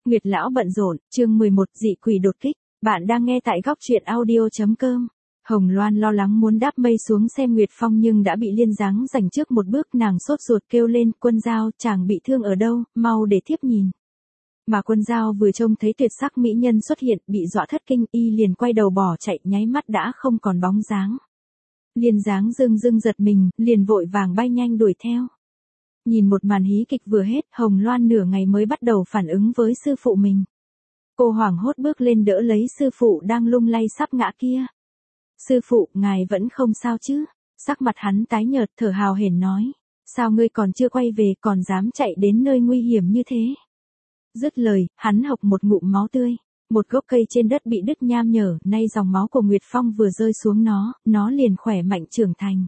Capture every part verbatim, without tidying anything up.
Nguyệt lão bận rộn, chương mười một dị quỷ đột kích. Bạn đang nghe tại góc truyện audio chấm com. Hồng Loan lo lắng muốn đáp mây xuống xem Nguyệt Phong nhưng đã bị Liên Giáng giành trước một bước, nàng sốt ruột kêu lên, Quân Giao, chàng bị thương ở đâu, mau để thiếp nhìn. Mà Quân Giao vừa trông thấy tuyệt sắc mỹ nhân xuất hiện, bị dọa thất kinh, y liền quay đầu bỏ chạy, nháy mắt đã không còn bóng dáng. Liên Giáng dưng dưng giật mình, liền vội vàng bay nhanh đuổi theo. Nhìn một màn hí kịch vừa hết, Hồng Loan nửa ngày mới bắt đầu phản ứng với sư phụ mình. Cô hoảng hốt bước lên đỡ lấy sư phụ đang lung lay sắp ngã kia. Sư phụ, ngài vẫn không sao chứ? Sắc mặt hắn tái nhợt, thở hào hển nói. Sao ngươi còn chưa quay về, còn dám chạy đến nơi nguy hiểm như thế? Dứt lời, hắn hộc một ngụm máu tươi. Một gốc cây trên đất bị đứt nham nhở, nay dòng máu của Nguyệt Phong vừa rơi xuống nó, nó liền khỏe mạnh trưởng thành.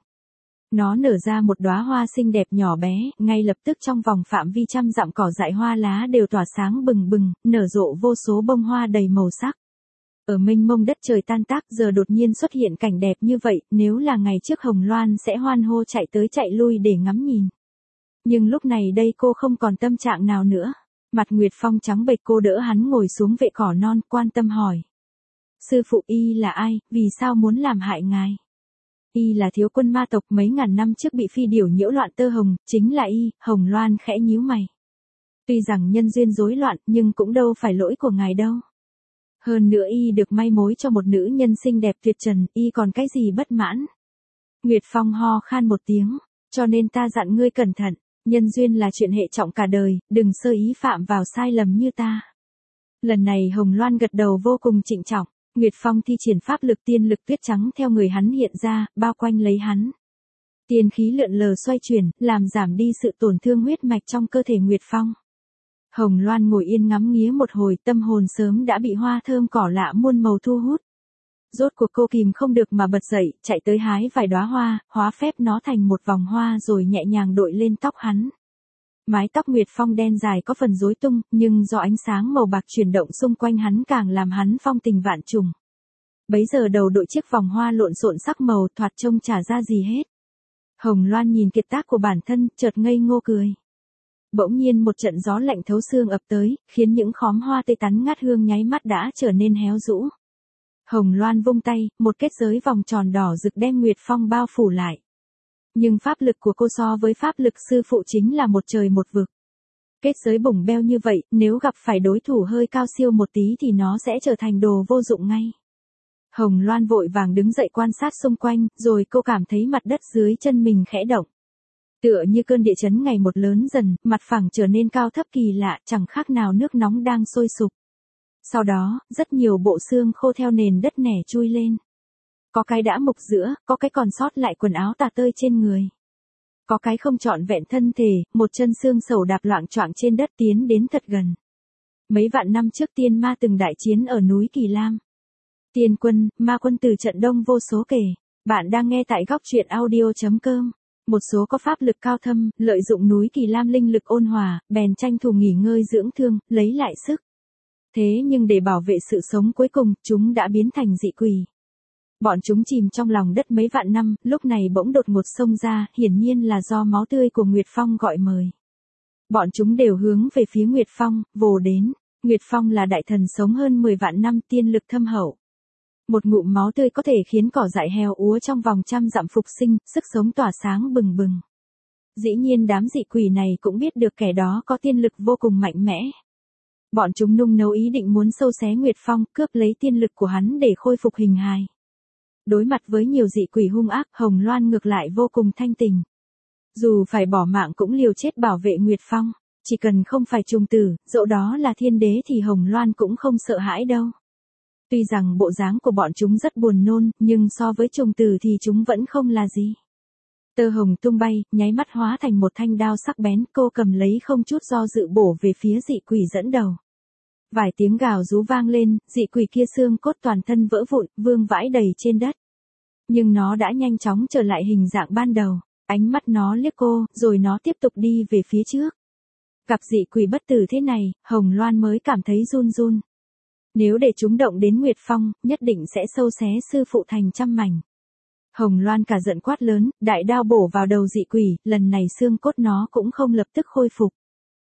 Nó nở ra một đóa hoa xinh đẹp nhỏ bé, ngay lập tức trong vòng phạm vi trăm dặm cỏ dại hoa lá đều tỏa sáng bừng bừng, nở rộ vô số bông hoa đầy màu sắc. Ở mênh mông đất trời tan tác giờ đột nhiên xuất hiện cảnh đẹp như vậy, nếu là ngày trước Hồng Loan sẽ hoan hô chạy tới chạy lui để ngắm nhìn. Nhưng lúc này đây cô không còn tâm trạng nào nữa. Mặt Nguyệt Phong trắng bệch, cô đỡ hắn ngồi xuống vệ cỏ non, quan tâm hỏi. Sư phụ, y là ai, vì sao muốn làm hại ngài? Y là thiếu quân ma tộc, mấy ngàn năm trước bị phi điểu nhiễu loạn tơ hồng, chính là y. Hồng Loan khẽ nhíu mày. Tuy rằng nhân duyên rối loạn, nhưng cũng đâu phải lỗi của ngài đâu. Hơn nữa y được may mối cho một nữ nhân xinh đẹp tuyệt trần, y còn cái gì bất mãn? Nguyệt Phong ho khan một tiếng, cho nên ta dặn ngươi cẩn thận, nhân duyên là chuyện hệ trọng cả đời, đừng sơ ý phạm vào sai lầm như ta. Lần này Hồng Loan gật đầu vô cùng trịnh trọng. Nguyệt Phong thi triển pháp lực tiên lực tuyết trắng theo người hắn hiện ra, bao quanh lấy hắn. Tiên khí lượn lờ xoay chuyển, làm giảm đi sự tổn thương huyết mạch trong cơ thể Nguyệt Phong. Hồng Loan ngồi yên ngắm nghía một hồi, tâm hồn sớm đã bị hoa thơm cỏ lạ muôn màu thu hút. Rốt cuộc cô kìm không được mà bật dậy, chạy tới hái vài đóa hoa, hóa phép nó thành một vòng hoa rồi nhẹ nhàng đội lên tóc hắn. Mái tóc Nguyệt Phong đen dài có phần rối tung, nhưng do ánh sáng màu bạc chuyển động xung quanh hắn càng làm hắn phong tình vạn trùng. Bấy giờ đầu đội chiếc vòng hoa lộn xộn sắc màu, thoạt trông chả ra gì hết. Hồng Loan nhìn kiệt tác của bản thân, chợt ngây ngô cười. Bỗng nhiên một trận gió lạnh thấu xương ập tới, khiến những khóm hoa tươi tắn ngát hương nháy mắt đã trở nên héo rũ. Hồng Loan vung tay, một kết giới vòng tròn đỏ rực đem Nguyệt Phong bao phủ lại. Nhưng pháp lực của cô so với pháp lực sư phụ chính là một trời một vực. Kết giới bổng beo như vậy, nếu gặp phải đối thủ hơi cao siêu một tí thì nó sẽ trở thành đồ vô dụng ngay. Hồng Loan vội vàng đứng dậy quan sát xung quanh, rồi cô cảm thấy mặt đất dưới chân mình khẽ động. Tựa như cơn địa chấn ngày một lớn dần, mặt phẳng trở nên cao thấp kỳ lạ, chẳng khác nào nước nóng đang sôi sục. Sau đó, rất nhiều bộ xương khô theo nền đất nẻ chui lên. Có cái đã mục giữa, có cái còn sót lại quần áo tả tơi trên người. Có cái không trọn vẹn thân thể, một chân xương sầu đạp loạng choạng trên đất tiến đến thật gần. Mấy vạn năm trước tiên ma từng đại chiến ở núi Kỳ Lam. Tiên quân, ma quân từ trận đông vô số kể. Bạn đang nghe tại góc truyện audio chấm com. Một số có pháp lực cao thâm, lợi dụng núi Kỳ Lam linh lực ôn hòa, bèn tranh thủ nghỉ ngơi dưỡng thương, lấy lại sức. Thế nhưng để bảo vệ sự sống cuối cùng, chúng đã biến thành dị quỷ. Bọn chúng chìm trong lòng đất mấy vạn năm, lúc này bỗng đột ngột xông ra, hiển nhiên là do máu tươi của Nguyệt Phong gọi mời. Bọn chúng đều hướng về phía Nguyệt Phong, vồ đến. Nguyệt Phong là đại thần sống hơn mười vạn năm, tiên lực thâm hậu. Một ngụm máu tươi có thể khiến cỏ dại heo úa trong vòng trăm dặm phục sinh, sức sống tỏa sáng bừng bừng. Dĩ nhiên đám dị quỷ này cũng biết được kẻ đó có tiên lực vô cùng mạnh mẽ. Bọn chúng nung nấu ý định muốn sâu xé Nguyệt Phong, cướp lấy tiên lực của hắn để khôi phục hình hài. Đối mặt với nhiều dị quỷ hung ác, Hồng Loan ngược lại vô cùng thanh tình. Dù phải bỏ mạng cũng liều chết bảo vệ Nguyệt Phong, chỉ cần không phải trùng tử, dẫu đó là thiên đế thì Hồng Loan cũng không sợ hãi đâu. Tuy rằng bộ dáng của bọn chúng rất buồn nôn, nhưng so với trùng tử thì chúng vẫn không là gì. Tơ hồng tung bay, nháy mắt hóa thành một thanh đao sắc bén, cô cầm lấy không chút do dự bổ về phía dị quỷ dẫn đầu. Vài tiếng gào rú vang lên, dị quỷ kia xương cốt toàn thân vỡ vụn, vương vãi đầy trên đất. Nhưng nó đã nhanh chóng trở lại hình dạng ban đầu, ánh mắt nó liếc cô, rồi nó tiếp tục đi về phía trước. Gặp dị quỷ bất tử thế này, Hồng Loan mới cảm thấy run run. Nếu để chúng động đến Nguyệt Phong, nhất định sẽ sâu xé sư phụ thành trăm mảnh. Hồng Loan cả giận quát lớn, đại đao bổ vào đầu dị quỷ, lần này xương cốt nó cũng không lập tức khôi phục.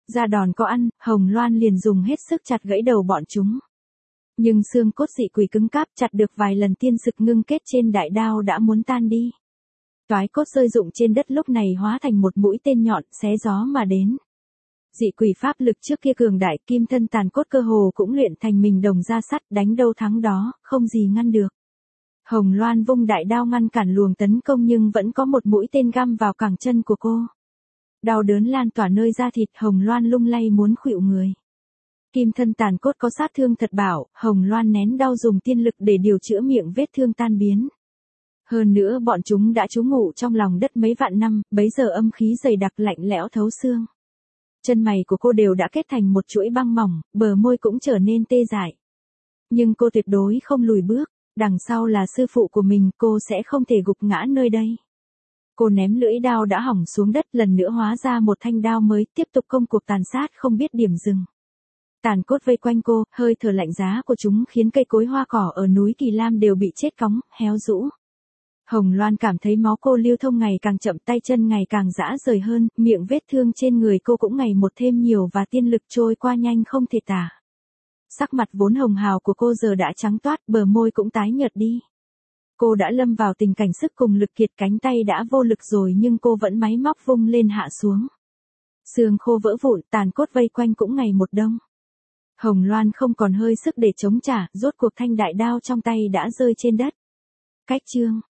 Ra đòn có ăn, Hồng Loan liền dùng hết sức chặt gãy đầu bọn chúng. Nhưng xương cốt dị quỷ cứng cáp chặt được vài lần tiên sực ngưng kết trên đại đao đã muốn tan đi. Toái cốt rơi rụng trên đất lúc này hóa thành một mũi tên nhọn xé gió mà đến. Dị quỷ pháp lực trước kia cường đại, kim thân tàn cốt cơ hồ cũng luyện thành mình đồng ra sắt, đánh đâu thắng đó, không gì ngăn được. Hồng Loan vung đại đao ngăn cản luồng tấn công nhưng vẫn có một mũi tên găm vào cẳng chân của cô. Đau đớn lan tỏa nơi da thịt, Hồng Loan lung lay muốn khuỵu người. Kim thân tàn cốt có sát thương thật bảo, Hồng Loan nén đau dùng tiên lực để điều chữa miệng vết thương tan biến. Hơn nữa bọn chúng đã trú ngụ trong lòng đất mấy vạn năm, bấy giờ âm khí dày đặc lạnh lẽo thấu xương. Chân mày của cô đều đã kết thành một chuỗi băng mỏng, bờ môi cũng trở nên tê dại. Nhưng cô tuyệt đối không lùi bước, đằng sau là sư phụ của mình, cô sẽ không thể gục ngã nơi đây. Cô ném lưỡi đao đã hỏng xuống đất, lần nữa hóa ra một thanh đao mới, tiếp tục công cuộc tàn sát không biết điểm dừng. Tàn cốt vây quanh cô, hơi thở lạnh giá của chúng khiến cây cối hoa cỏ ở núi Kỳ Lam đều bị chết cóng, héo rũ. Hồng Loan cảm thấy máu cô lưu thông ngày càng chậm, tay chân ngày càng rã rời hơn, miệng vết thương trên người cô cũng ngày một thêm nhiều và tiên lực trôi qua nhanh không thể tả. Sắc mặt vốn hồng hào của cô giờ đã trắng toát, bờ môi cũng tái nhợt đi. Cô đã lâm vào tình cảnh sức cùng lực kiệt, cánh tay đã vô lực rồi nhưng cô vẫn máy móc vung lên hạ xuống. Xương khô vỡ vụn, tàn cốt vây quanh cũng ngày một đông. Hồng Loan không còn hơi sức để chống trả, rốt cuộc thanh đại đao trong tay đã rơi trên đất. Cách chương